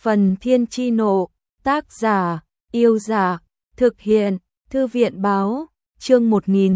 Phần Thiên Chi Nộ, tác giả, Yêu Giả, thực hiện, Thư viện Báo, chương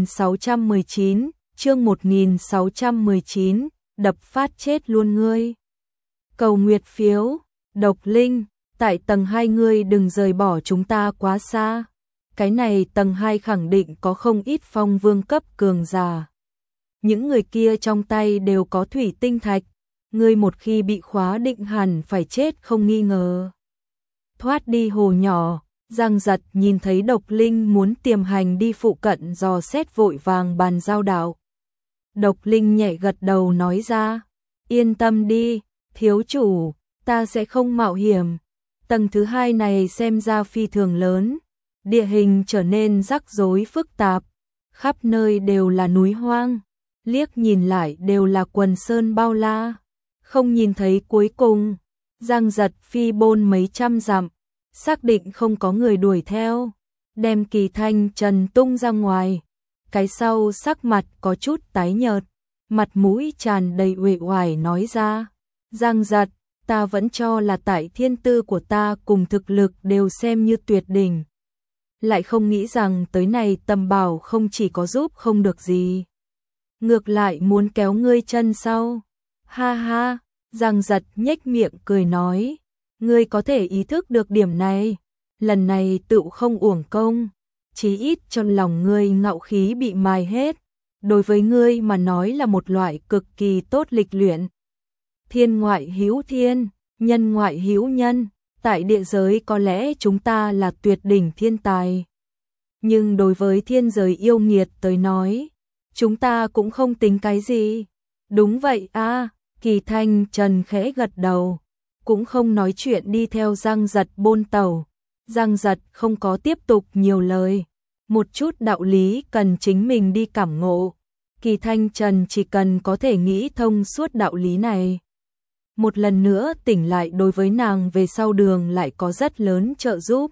1619, đập phát chết luôn ngươi. Cầu nguyệt phiếu, Độc Linh, tại tầng 2 ngươi đừng rời bỏ chúng ta quá xa. Cái này tầng 2 khẳng định có không ít phong vương cấp cường giả. Những người kia trong tay đều có thủy tinh thạch, ngươi một khi bị khóa định hẳn phải chết không nghi ngờ. Thoát đi hồ nhỏ, Giang Giật nhìn thấy Độc Linh muốn tiềm hành đi phụ cận dò xét, vội vàng bàn giao đạo. Độc Linh nhẹ gật đầu nói ra, yên tâm đi, thiếu chủ, ta sẽ không mạo hiểm. Tầng thứ 2 này xem ra phi thường lớn, địa hình trở nên rắc rối phức tạp, khắp nơi đều là núi hoang, liếc nhìn lại đều là quần sơn bao la, không nhìn thấy cuối cùng. Giang Giật phi bôn mấy trăm dặm, xác định không có người đuổi theo, đem Kỳ Thanh Trần tung ra ngoài. Cái sau sắc mặt có chút tái nhợt, mặt mũi tràn đầy uể oải nói ra, Giang Giật, ta vẫn cho là tại thiên tư của ta cùng thực lực đều xem như tuyệt đỉnh. Lại không nghĩ rằng tới này Tầm Bảo không chỉ có giúp không được gì, ngược lại muốn kéo ngươi chân sau. Ha ha, Giang Giật nhếch miệng cười nói, ngươi có thể ý thức được điểm này, lần này tựu không uổng công, chí ít trong lòng ngươi ngạo khí bị mài hết, đối với ngươi mà nói là một loại cực kỳ tốt lịch luyện. Thiên ngoại hữu thiên, nhân ngoại hữu nhân, tại địa giới có lẽ chúng ta là tuyệt đỉnh thiên tài, nhưng đối với thiên giới yêu nghiệt tới nói, chúng ta cũng không tính cái gì. Đúng vậy a, Kỳ Thanh Trần khẽ gật đầu, cũng không nói chuyện đi theo Giang Giật bôn tàu. Giang Giật không có tiếp tục nhiều lời, một chút đạo lý cần chính mình đi cảm ngộ. Kỳ Thanh Trần chỉ cần có thể nghĩ thông suốt đạo lý này, một lần nữa tỉnh lại, đối với nàng về sau đường lại có rất lớn trợ giúp.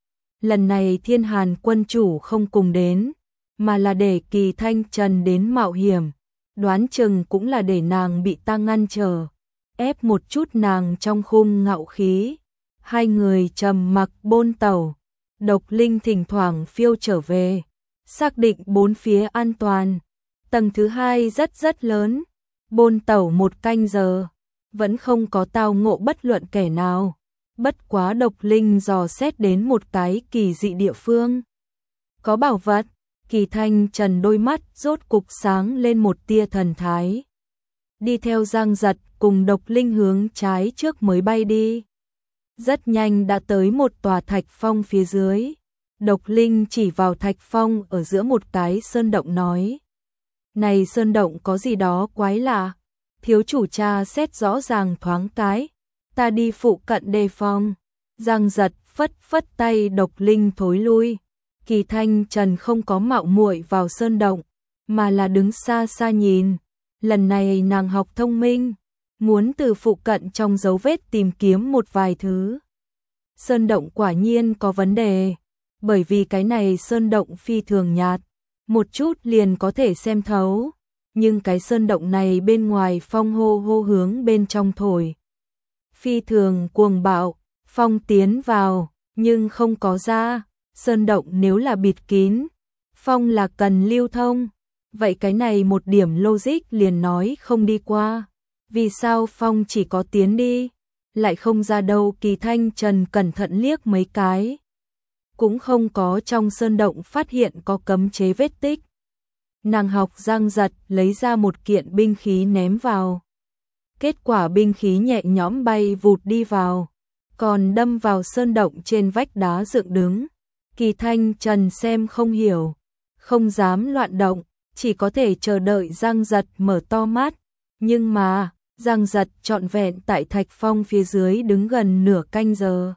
Lần này Thiên Hàn quân chủ không cùng đến, mà là để Kỳ Thanh Trần đến mạo hiểm, đoán chừng cũng là để nàng bị ta ngăn trở, ép một chút nàng trong khung ngạo khí. Hai người trầm mặc bôn tàu, Độc Linh thỉnh thoảng phiêu trở về, xác định bốn phía an toàn. Tầng thứ 2 rất lớn, bôn tàu 1 canh giờ, vẫn không có tao ngộ bất luận kẻ nào. Bất quá Độc Linh dò xét đến một cái kỳ dị địa phương, có bảo vật. Kỳ Thanh Trần đôi mắt rốt cục sáng lên một tia thần thái, đi theo Giang Giật cùng Độc Linh hướng trái trước mới bay đi. Rất nhanh đã tới một tòa thạch phong phía dưới. Độc Linh chỉ vào thạch phong ở giữa một cái sơn động nói, này sơn động có gì đó quái lạ, thiếu chủ tra xét rõ ràng thoáng cái, ta đi phụ cận đề phòng. Giang Giật phất phất tay, Độc Linh thối lui. Kỳ Thanh Trần không có mạo muội vào sơn động, mà là đứng xa xa nhìn. Lần này nàng học thông minh, muốn từ phụ cận trong dấu vết tìm kiếm một vài thứ. Sơn động quả nhiên có vấn đề, bởi vì cái này sơn động phi thường nhạt, một chút liền có thể xem thấu, nhưng cái sơn động này bên ngoài phong hô hô hướng bên trong thổi, phi thường cuồng bạo. Phong tiến vào nhưng không có ra. Sơn động nếu là bịt kín, phong là cần lưu thông, vậy cái này một điểm logic liền nói không đi qua. Vì sao phong chỉ có tiến đi, lại không ra đâu? Kỳ Thanh Trần cẩn thận liếc mấy cái, cũng không có trong sơn động phát hiện có cấm chế vết tích. Nàng học Giang Giật lấy ra một kiện binh khí ném vào, kết quả binh khí nhẹ nhõm bay vụt đi vào, còn đâm vào sơn động trên vách đá dựng đứng. Kỳ Thanh Trần xem không hiểu, không dám loạn động, chỉ có thể chờ đợi Giang Giật mở to mắt. Nhưng mà, Giang Giật trọn vẹn tại thạch phong phía dưới đứng gần nửa canh giờ,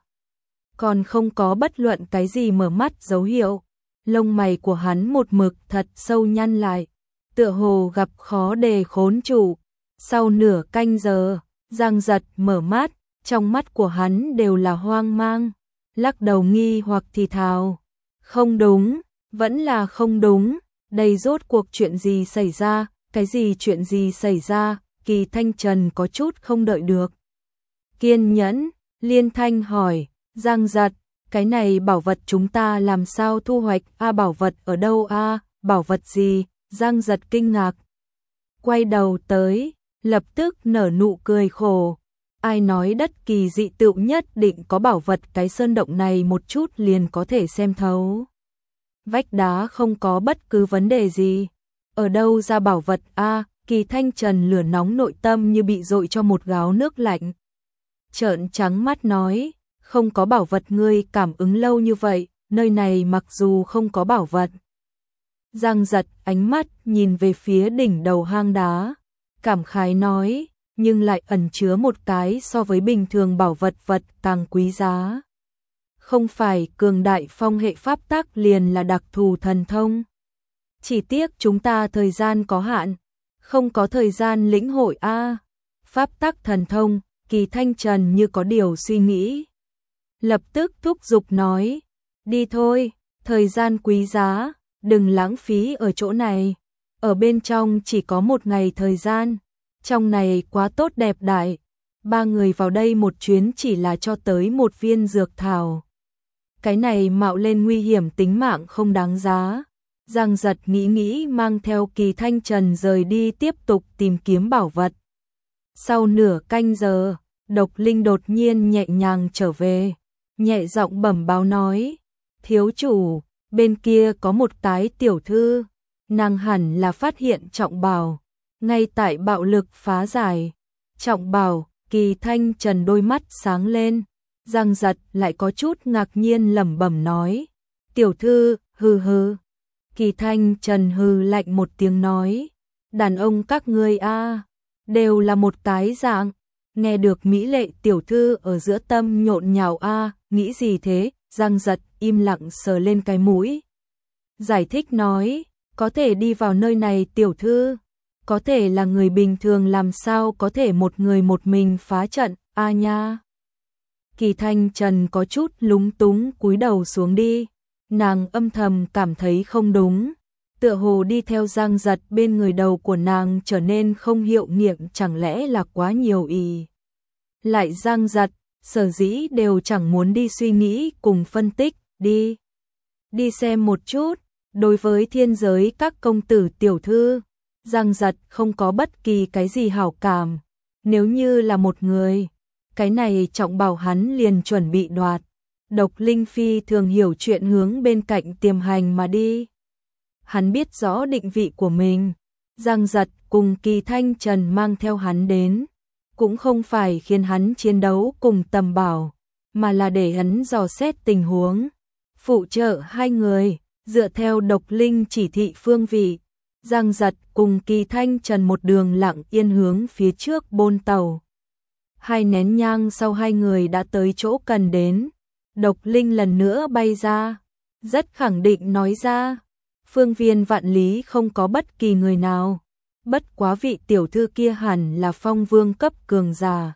còn không có bất luận cái gì mở mắt dấu hiệu. Lông mày của hắn một mực thật sâu nhăn lại, tựa hồ gặp khó đề khốn chủ. Sau nửa canh giờ, Giang Giật mở mắt, trong mắt của hắn đều là hoang mang, lắc đầu nghi hoặc thì thào, không đúng, vẫn là không đúng, đây rốt cuộc chuyện gì xảy ra, cái gì chuyện gì xảy ra? Kỳ Thanh Trần có chút không đợi được kiên nhẫn, Liên Thanh hỏi, Giang Giật, cái này bảo vật chúng ta làm sao thu hoạch? Bảo vật ở đâu a? Bảo vật gì? Giang Giật kinh ngạc. Quay đầu tới, lập tức nở nụ cười khổ. Ai nói đất kỳ dị tựu nhất định có bảo vật, cái sơn động này một chút liền có thể xem thấu. Vách đá không có bất cứ vấn đề gì. Ở đâu ra bảo vật a? Kỳ Thanh Trần lửa nóng nội tâm như bị dội cho một gáo nước lạnh. Trợn trắng mắt nói, không có bảo vật ngươi cảm ứng lâu như vậy, nơi này mặc dù không có bảo vật. Giang Giật ánh mắt nhìn về phía đỉnh đầu hang đá, cảm khái nói, nhưng lại ẩn chứa một cái so với bình thường bảo vật càng quý giá. Không phải cường đại phong hệ pháp tắc liền là đặc thù thần thông. Chỉ tiếc chúng ta thời gian có hạn, không có thời gian lĩnh hội a. Pháp tắc thần thông, Kỳ Thanh Trần như có điều suy nghĩ. Lập tức thúc giục nói, đi thôi, thời gian quý giá, đừng lãng phí ở chỗ này. Ở bên trong chỉ có một ngày thời gian, trong này quá tốt đẹp đại. Ba người vào đây một chuyến chỉ là cho tới một viên dược thảo. Cái này mạo lên nguy hiểm tính mạng không đáng giá. Giang Giật nghĩ mang theo Kỳ Thanh Trần rời đi tiếp tục tìm kiếm bảo vật. Sau nửa canh giờ, Độc Linh đột nhiên nhẹ nhàng trở về, nhẹ giọng bẩm báo nói, thiếu chủ, bên kia có một cái tiểu thư, nàng hẳn là phát hiện trọng bảo, ngay tại bạo lực phá giải. Trọng bảo, Kỳ Thanh Trần đôi mắt sáng lên, Giang Giật lại có chút ngạc nhiên lẩm bẩm nói, tiểu thư, hừ hừ. Kỳ Thanh Trần hừ lạnh một tiếng nói, đàn ông các ngươi a, đều là một cái dạng. Nghe được mỹ lệ tiểu thư ở giữa tâm nhộn nhào a, nghĩ gì thế? Giang Giật im lặng sờ lên cái mũi. Giải thích nói, có thể đi vào nơi này tiểu thư, có thể là người bình thường làm sao có thể một người một mình phá trận, a nha. Kỳ Thanh Trần có chút lúng túng cúi đầu xuống đi, nàng âm thầm cảm thấy không đúng. Tựa hồ đi theo Giang Giật bên người đầu của nàng trở nên không hiệu nghiệm, chẳng lẽ là quá nhiều ý. Lại Giang Giật, sở dĩ đều chẳng muốn đi suy nghĩ cùng phân tích, đi xem một chút. Đối với thiên giới các công tử tiểu thư, Giang Giật không có bất kỳ cái gì hảo cảm. Nếu như là một người, cái này trọng bảo hắn liền chuẩn bị đoạt. Độc Linh phi thường hiểu chuyện hướng bên cạnh Tiềm Hành mà đi. Hắn biết rõ định vị của mình. Giang Giật cùng Kỳ Thanh Trần mang theo hắn đến, cũng không phải khiến hắn chiến đấu cùng tầm bảo, mà là để hắn dò xét tình huống, phụ trợ hai người, dựa theo Độc Linh chỉ thị phương vị. Giang Giật cùng Kỳ Thanh Trần một đường lặng yên hướng phía trước bôn tàu. 2 nén nhang sau hai người đã tới chỗ cần đến. Độc Linh lần nữa bay ra, rất khẳng định nói ra, phương viên vạn lý không có bất kỳ người nào, bất quá vị tiểu thư kia hẳn là phong vương cấp cường giả.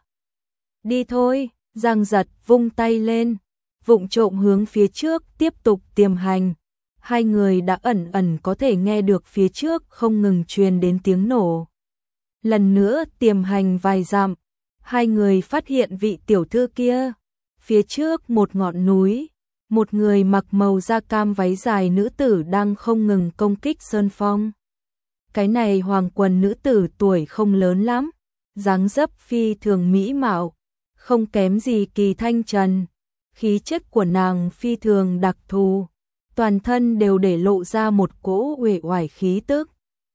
Đi thôi, Giang Giật vung tay lên, vụng trộm hướng phía trước tiếp tục tiềm hành. Hai người đã ẩn có thể nghe được phía trước không ngừng truyền đến tiếng nổ. Lần nữa tiềm hành vài dặm, hai người phát hiện vị tiểu thư kia. Phía trước một ngọn núi, một người mặc màu da cam váy dài nữ tử đang không ngừng công kích sơn phong. Cái này hoàng quần nữ tử tuổi không lớn lắm, dáng dấp phi thường mỹ mạo, không kém gì Kỳ Thanh Trần. Khí chất của nàng phi thường đặc thù, toàn thân đều để lộ ra một cỗ uể oải khí tức.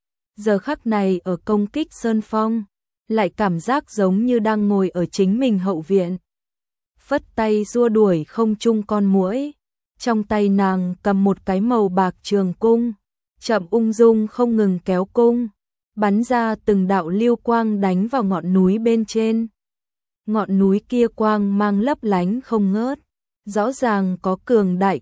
Giờ khắc này ở công kích sơn phong, lại cảm giác giống như đang ngồi ở chính mình hậu viện. Phất tay xua đuổi không trung con muỗi, trong tay nàng cầm một cái màu bạc trường cung, chậm ung dung không ngừng kéo cung, bắn ra từng đạo lưu quang đánh vào ngọn núi bên trên. Ngọn núi kia quang mang lấp lánh không ngớt, rõ ràng có cường đại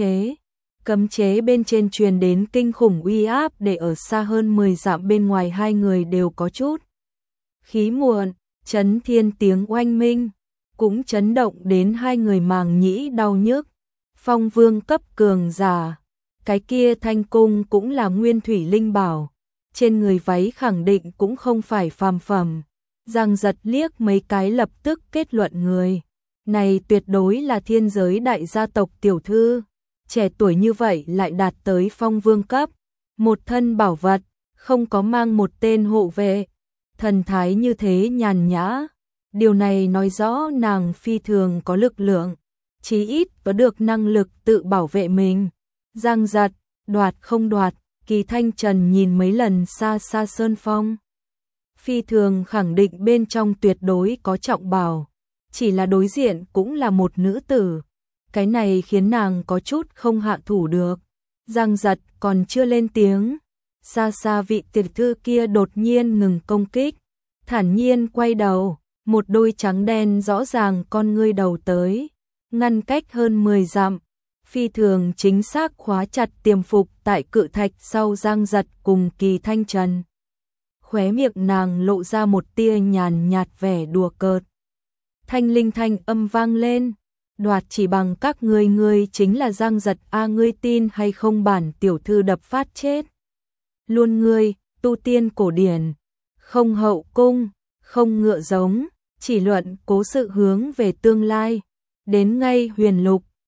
cấm chế bên trên truyền đến kinh khủng uy áp, để ở xa hơn 10 dặm bên ngoài hai người đều có chút khí muộn. Chấn thiên tiếng oanh minh cũng chấn động đến hai người màng nhĩ đau nhức. Phong vương cấp cường giả, cái kia thanh cung cũng là nguyên thủy linh bảo, trên người váy khẳng định cũng không phải phàm phẩm. Giang Giật liếc mấy cái lập tức kết luận người Này tuyệt đối là thiên giới đại gia tộc tiểu thư, trẻ tuổi như vậy lại đạt tới phong vương cấp, một thân bảo vật, không có mang một tên hộ vệ, thần thái như thế nhàn nhã. Điều này nói rõ nàng phi thường có lực lượng, chí ít có được năng lực tự bảo vệ mình. Giang giật, đoạt không đoạt, Kỳ Thanh Trần nhìn mấy lần xa xa sơn phong. Phi thường khẳng định bên trong tuyệt đối có trọng bảo, chỉ là đối diện cũng là một nữ tử. Cái này khiến nàng có chút không hạ thủ được. Giang giật còn chưa lên tiếng, xa xa vị tiểu thư kia đột nhiên ngừng công kích, thản nhiên quay đầu, một đôi trắng đen rõ ràng con ngươi đầu tới, ngăn cách hơn 10 dặm, phi thường chính xác khóa chặt tiềm phục tại cự thạch sau Giang giật cùng Kỳ Thanh Trần. Khóe miệng nàng lộ ra một tia nhàn nhạt vẻ đùa cợt. Thanh linh thanh âm vang lên, đoạt chỉ bằng các ngươi chính là Giang giật a, ngươi tin hay không bản tiểu thư đập phát chết. Luôn ngươi, tu tiên cổ điển, không hậu cung, không ngựa giống, chỉ luận cố sự hướng về tương lai, đến ngay huyền lục,